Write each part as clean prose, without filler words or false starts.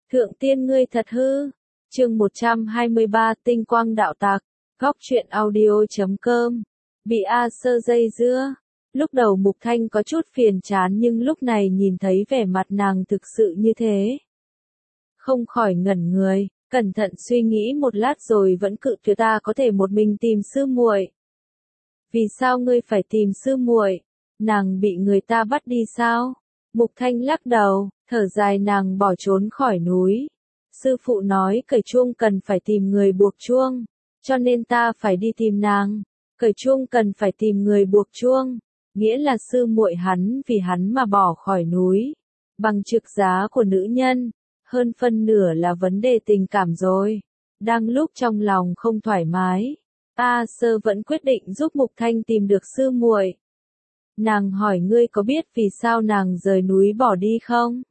Thượng tiên ngươi thật hư. Chương 123 Tinh quang đạo tặc. Góc truyện audio.com. Bị A Sơ dây dưa. Lúc đầu Mục Thanh có chút phiền chán nhưng lúc này nhìn thấy vẻ mặt nàng thực sự như thế, không khỏi ngẩn người, cẩn thận suy nghĩ một lát rồi vẫn cự tuyệt. Ta có thể một mình tìm sư muội. Vì sao ngươi phải tìm sư muội? Nàng bị người ta bắt đi sao? Mục Thanh lắc đầu, thở dài. Nàng bỏ trốn khỏi núi. Sư phụ nói cởi chuông cần phải tìm người buộc chuông, cho nên ta phải đi tìm nàng. Cởi chuông cần phải tìm người buộc chuông, nghĩa là sư muội hắn vì hắn mà bỏ khỏi núi. Bằng trực giá của nữ nhân, hơn phân nửa là vấn đề tình cảm rồi. Đang lúc trong lòng không thoải mái, A Sơ vẫn quyết định giúp Mục Thanh tìm được sư muội. Nàng hỏi ngươi có biết vì sao nàng rời núi bỏ đi không?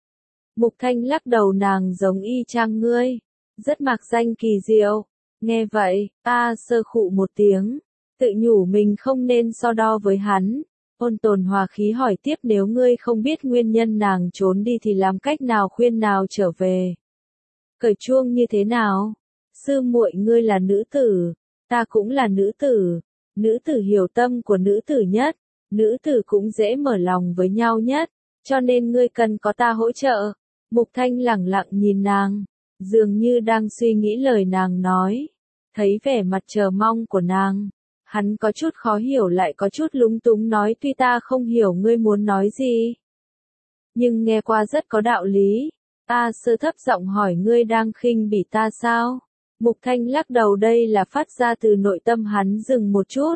Mục Thanh lắc đầu. Nàng giống y chang ngươi, rất mạc danh kỳ diệu. Nghe vậy, A Sơ khụ một tiếng, tự nhủ mình không nên so đo với hắn. Ôn tồn hòa khí hỏi tiếp, nếu ngươi không biết nguyên nhân nàng trốn đi thì làm cách nào khuyên nào trở về? Cởi chuông như thế nào? Sư muội ngươi là nữ tử, ta cũng là nữ tử. Nữ tử hiểu tâm của nữ tử nhất, nữ tử cũng dễ mở lòng với nhau nhất, cho nên ngươi cần có ta hỗ trợ. Mục Thanh lẳng lặng nhìn nàng, dường như đang suy nghĩ lời nàng nói. Thấy vẻ mặt chờ mong của nàng, hắn có chút khó hiểu lại có chút lúng túng nói, tuy ta không hiểu ngươi muốn nói gì, nhưng nghe qua rất có đạo lý. A Sơ thấp giọng hỏi, ngươi đang khinh bỉ ta sao? Mục Thanh lắc đầu, đây là phát ra từ nội tâm. Hắn dừng một chút,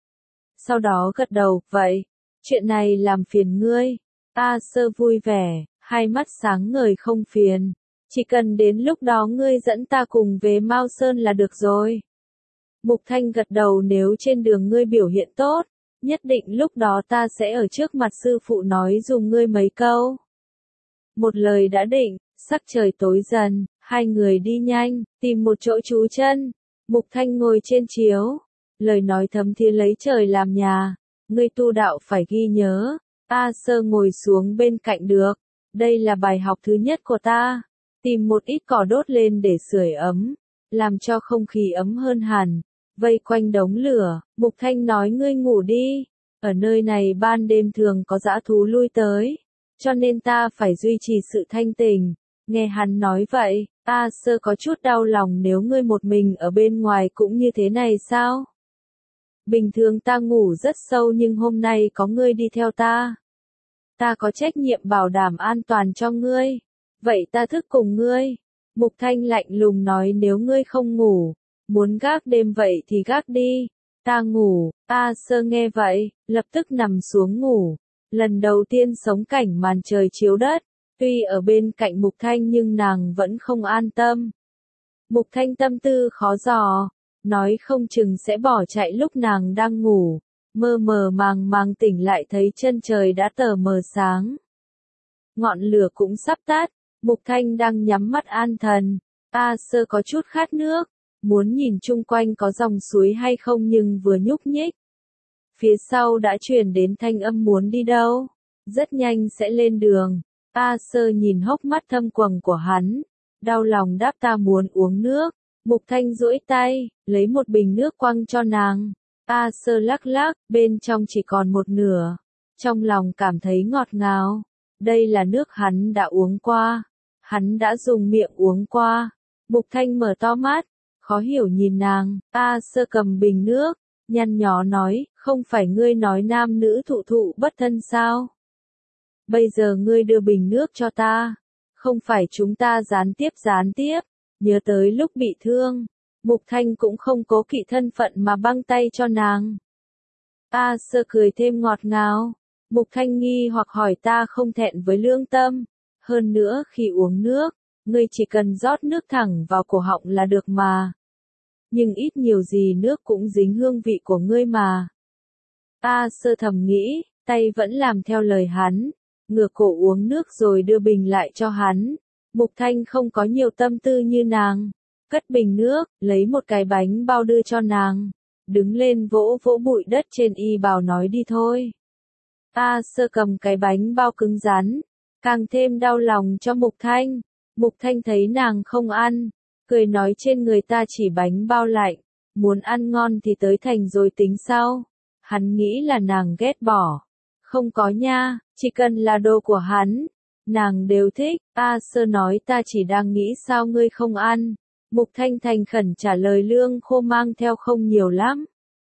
sau đó gật đầu, vậy, chuyện này làm phiền ngươi. A Sơ vui vẻ, hai mắt sáng ngời, không phiền, chỉ cần đến lúc đó ngươi dẫn ta cùng về Mao Sơn là được rồi. Mục Thanh gật đầu, nếu trên đường ngươi biểu hiện tốt, nhất định lúc đó ta sẽ ở trước mặt sư phụ nói dùm ngươi mấy câu. Một lời đã định. Sắc trời tối dần, hai người đi nhanh, tìm một chỗ trú chân. Mục Thanh ngồi trên chiếu, lời nói thấm thía lấy trời làm nhà. Ngươi tu đạo phải ghi nhớ. A Sơ ngồi xuống bên cạnh, được, đây là bài học thứ nhất của ta. Tìm một ít cỏ đốt lên để sưởi ấm, làm cho không khí ấm hơn hẳn. Vây quanh đống lửa, Mục Thanh nói, ngươi ngủ đi. Ở nơi này ban đêm thường có dã thú lui tới, cho nên ta phải duy trì sự thanh tỉnh. Nghe hắn nói vậy, A Sơ có chút đau lòng, nếu ngươi một mình ở bên ngoài cũng như thế này sao? Bình thường ta ngủ rất sâu nhưng hôm nay có ngươi đi theo ta. Ta có trách nhiệm bảo đảm an toàn cho ngươi. Vậy ta thức cùng ngươi. Mục Thanh lạnh lùng nói, nếu ngươi không ngủ, muốn gác đêm vậy thì gác đi. Ta ngủ. A Sơ nghe vậy, lập tức nằm xuống ngủ. Lần đầu tiên sống cảnh màn trời chiếu đất. Tuy ở bên cạnh Mục Thanh nhưng nàng vẫn không an tâm. Mục Thanh tâm tư khó dò, nói không chừng sẽ bỏ chạy lúc nàng đang ngủ. Mơ mơ màng màng tỉnh lại thấy chân trời đã tờ mờ sáng. Ngọn lửa cũng sắp tắt, Mục Thanh đang nhắm mắt an thần. A Sơ có chút khát nước, muốn nhìn chung quanh có dòng suối hay không nhưng vừa nhúc nhích, phía sau đã truyền đến thanh âm, muốn đi đâu? Rất nhanh sẽ lên đường. A Sơ nhìn hốc mắt thâm quầng của hắn, đau lòng đáp, ta muốn uống nước. Mục Thanh duỗi tay, lấy một bình nước quăng cho nàng. A Sơ lắc lắc, bên trong chỉ còn một nửa. Trong lòng cảm thấy ngọt ngào. Đây là nước hắn đã uống qua. Hắn đã dùng miệng uống qua. Mục Thanh mở to mắt, khó hiểu nhìn nàng. A Sơ cầm bình nước, nhăn nhó nói, không phải ngươi nói nam nữ thụ thụ bất thân sao? Bây giờ ngươi đưa bình nước cho ta. Không phải chúng ta gián tiếp. Nhớ tới lúc bị thương, Mục Thanh cũng không cố kỵ thân phận mà băng tay cho nàng. A Sơ cười thêm ngọt ngào. Mục Thanh nghi hoặc hỏi, ta không thẹn với lương tâm. Hơn nữa khi uống nước, ngươi chỉ cần rót nước thẳng vào cổ họng là được mà. Nhưng ít nhiều gì nước cũng dính hương vị của ngươi mà. A Sơ thầm nghĩ, tay vẫn làm theo lời hắn. Ngửa cổ uống nước rồi đưa bình lại cho hắn. Mục Thanh không có nhiều tâm tư như nàng. Cất bình nước, lấy một cái bánh bao đưa cho nàng. Đứng lên vỗ vỗ bụi đất trên y bào nói, đi thôi. A Sơ cầm cái bánh bao cứng rắn, càng thêm đau lòng cho Mục Thanh. Mục Thanh thấy nàng không ăn, cười nói trên người ta chỉ bánh bao lạnh, muốn ăn ngon thì tới thành rồi tính sau. Hắn nghĩ là nàng ghét bỏ. Không có nha, chỉ cần là đồ của hắn, nàng đều thích. A Sơ nói ta chỉ đang nghĩ sao ngươi không ăn. Mục Thanh thành khẩn trả lời lương khô mang theo không nhiều lắm.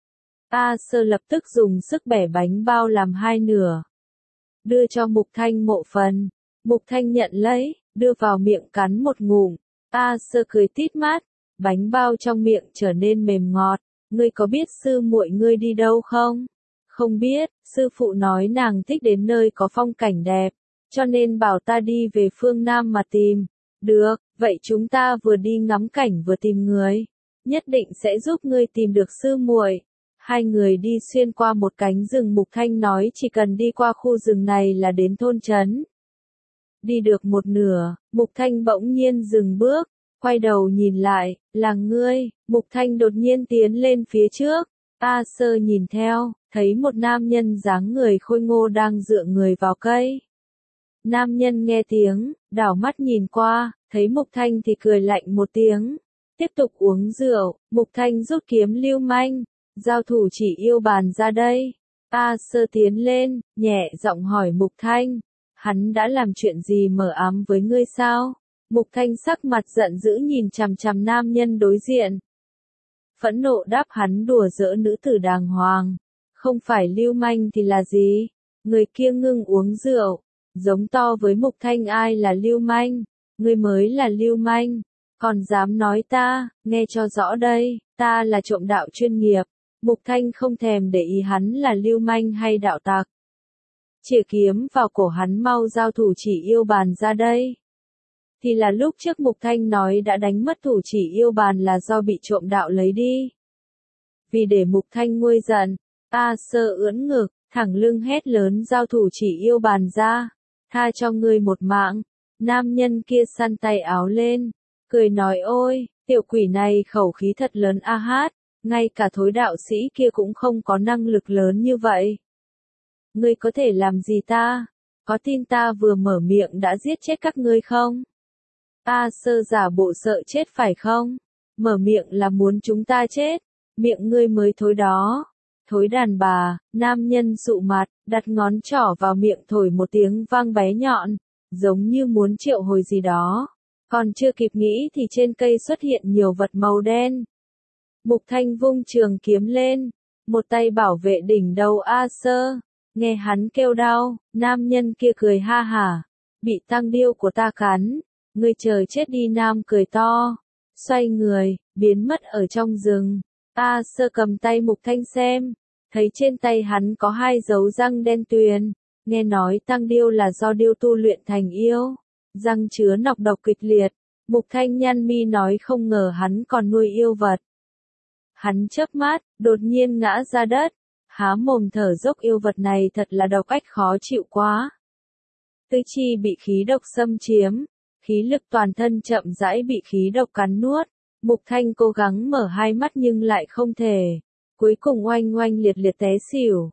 A Sơ lập tức dùng sức bẻ bánh bao làm hai nửa. Đưa cho Mục Thanh một phần. Mục Thanh nhận lấy, đưa vào miệng cắn một ngụm. A Sơ cười tít mắt, bánh bao trong miệng trở nên mềm ngọt. Ngươi có biết sư muội ngươi đi đâu không? Không biết, sư phụ nói nàng thích đến nơi có phong cảnh đẹp, cho nên bảo ta đi về phương Nam mà tìm. Được, vậy chúng ta vừa đi ngắm cảnh vừa tìm người. Nhất định sẽ giúp ngươi tìm được sư muội. Hai người đi xuyên qua một cánh rừng. Mục Thanh nói chỉ cần đi qua khu rừng này là đến thôn trấn. Đi được một nửa, Mục Thanh bỗng nhiên dừng bước, quay đầu nhìn lại, là ngươi. Mục Thanh đột nhiên tiến lên phía trước. A Sơ nhìn theo, thấy một nam nhân dáng người khôi ngô đang dựa người vào cây. Nam nhân nghe tiếng, đảo mắt nhìn qua, thấy Mục Thanh thì cười lạnh một tiếng. Tiếp tục uống rượu, Mục Thanh rút kiếm lưu manh, giao thủ chỉ yêu bàn ra đây. A Sơ tiến lên, nhẹ giọng hỏi Mục Thanh, hắn đã làm chuyện gì mờ ám với ngươi sao? Mục Thanh sắc mặt giận dữ nhìn chằm chằm nam nhân đối diện. Phẫn nộ đáp hắn đùa giỡn nữ tử đàng hoàng. Không phải lưu manh thì là gì? Người kia ngưng uống rượu, giống to với Mục Thanh ai là lưu manh? Ngươi mới là lưu manh, còn dám nói ta, nghe cho rõ đây, ta là trộm đạo chuyên nghiệp. Mục Thanh không thèm để ý hắn là lưu manh hay đạo tặc. Chìa kiếm vào cổ hắn mau giao thủ chỉ yêu bàn ra đây. Thì là lúc trước Mục Thanh nói đã đánh mất thủ chỉ yêu bàn là do bị trộm đạo lấy đi. Vì để Mục Thanh nguôi giận, A Sơ ưỡn ngực, thẳng lưng hét lớn giao thủ chỉ yêu bàn ra. Tha cho ngươi một mạng. Nam nhân kia săn tay áo lên, cười nói ôi, tiểu quỷ này khẩu khí thật lớn a hát, ngay cả thối đạo sĩ kia cũng không có năng lực lớn như vậy. Ngươi có thể làm gì ta? Có tin ta vừa mở miệng đã giết chết các ngươi không? A Sơ giả bộ sợ chết phải không? Mở miệng là muốn chúng ta chết, miệng ngươi mới thối đó. Thối đàn bà, nam nhân sụ mặt, đặt ngón trỏ vào miệng thổi một tiếng vang bé nhọn, giống như muốn triệu hồi gì đó. Còn chưa kịp nghĩ thì trên cây xuất hiện nhiều vật màu đen. Mục Thanh vung trường kiếm lên, một tay bảo vệ đỉnh đầu A Sơ. Nghe hắn kêu đau, nam nhân kia cười ha hả, bị tăng điêu của ta cắn, ngươi chờ chết đi. Nam cười to, xoay người, biến mất ở trong rừng. A Sơ cầm tay Mục Thanh xem, thấy trên tay hắn có hai dấu răng đen tuyền, nghe nói tăng điêu là do điêu tu luyện thành yêu, răng chứa nọc độc kịch liệt. Mục Thanh nhăn mi nói không ngờ hắn còn nuôi yêu vật. Hắn chớp mắt, đột nhiên ngã ra đất, há mồm thở dốc yêu vật này thật là độc ách khó chịu quá. Tứ chi bị khí độc xâm chiếm, khí lực toàn thân chậm rãi bị khí độc cắn nuốt. Mục Thanh cố gắng mở hai mắt nhưng lại không thể. Cuối cùng oanh oanh liệt liệt té xỉu.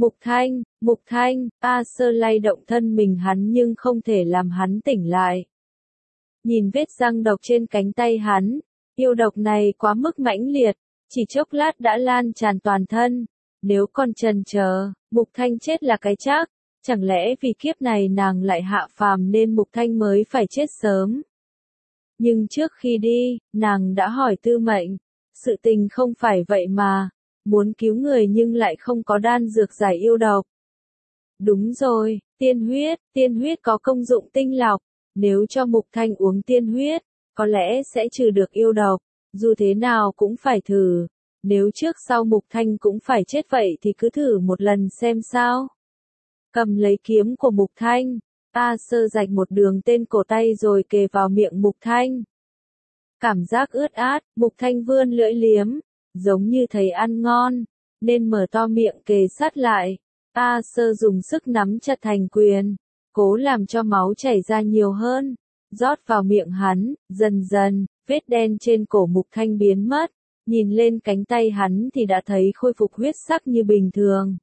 Mục Thanh, A Sơ lay động thân mình hắn nhưng không thể làm hắn tỉnh lại. Nhìn vết răng độc trên cánh tay hắn, yêu độc này quá mức mãnh liệt, chỉ chốc lát đã lan tràn toàn thân. Nếu còn chần chờ, Mục Thanh chết là cái chắc, chẳng lẽ vì kiếp này nàng lại hạ phàm nên Mục Thanh mới phải chết sớm. Nhưng trước khi đi, nàng đã hỏi Tư Mệnh, sự tình không phải vậy mà, muốn cứu người nhưng lại không có đan dược giải yêu độc. Đúng rồi, tiên huyết có công dụng tinh lọc, nếu cho Mục Thanh uống tiên huyết, có lẽ sẽ trừ được yêu độc, dù thế nào cũng phải thử. Nếu trước sau Mục Thanh cũng phải chết vậy thì cứ thử một lần xem sao. Cầm lấy kiếm của Mục Thanh, A Sơ rạch một đường tên cổ tay rồi kề vào miệng Mục Thanh. Cảm giác ướt át, Mục Thanh vươn lưỡi liếm, giống như thấy ăn ngon, nên mở to miệng kề sát lại. A Sơ dùng sức nắm chặt thành quyền, cố làm cho máu chảy ra nhiều hơn, rót vào miệng hắn, dần dần, vết đen trên cổ Mục Thanh biến mất. Nhìn lên cánh tay hắn thì đã thấy khôi phục huyết sắc như bình thường.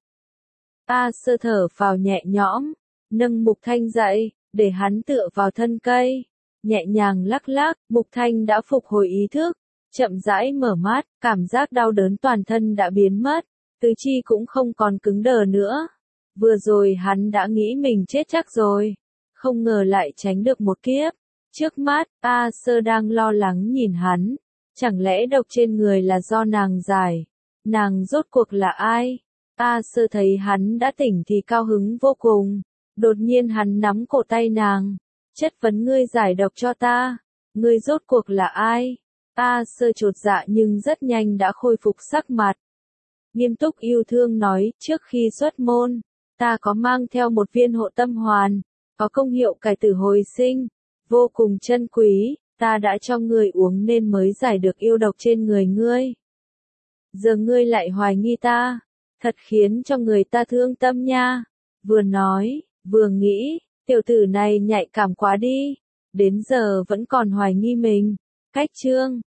A Sơ thở phào nhẹ nhõm, nâng Mục Thanh dậy, để hắn tựa vào thân cây. nhẹ nhàng lắc lắc, Mục Thanh đã phục hồi ý thức, chậm rãi mở mắt, cảm giác đau đớn toàn thân đã biến mất, tứ chi cũng không còn cứng đờ nữa. Vừa rồi hắn đã nghĩ mình chết chắc rồi, không ngờ lại tránh được một kiếp. Trước mắt, A Sơ đang lo lắng nhìn hắn, chẳng lẽ độc trên người là do nàng giải? Nàng rốt cuộc là ai? A Sơ thấy hắn đã tỉnh thì cao hứng vô cùng, đột nhiên hắn nắm cổ tay nàng, chất vấn ngươi giải độc cho ta, ngươi rốt cuộc là ai? A Sơ chột dạ nhưng rất nhanh đã khôi phục sắc mặt. Nghiêm túc yêu thương nói, trước khi xuất môn, ta có mang theo một viên hộ tâm hoàn, có công hiệu cải tử hồi sinh, vô cùng chân quý, ta đã cho ngươi uống nên mới giải được yêu độc trên người ngươi. Giờ ngươi lại hoài nghi ta, thật khiến cho người ta thương tâm nha. Vừa nói, vừa nghĩ, tiểu tử này nhạy cảm quá đi, đến giờ vẫn còn hoài nghi mình. Cách chương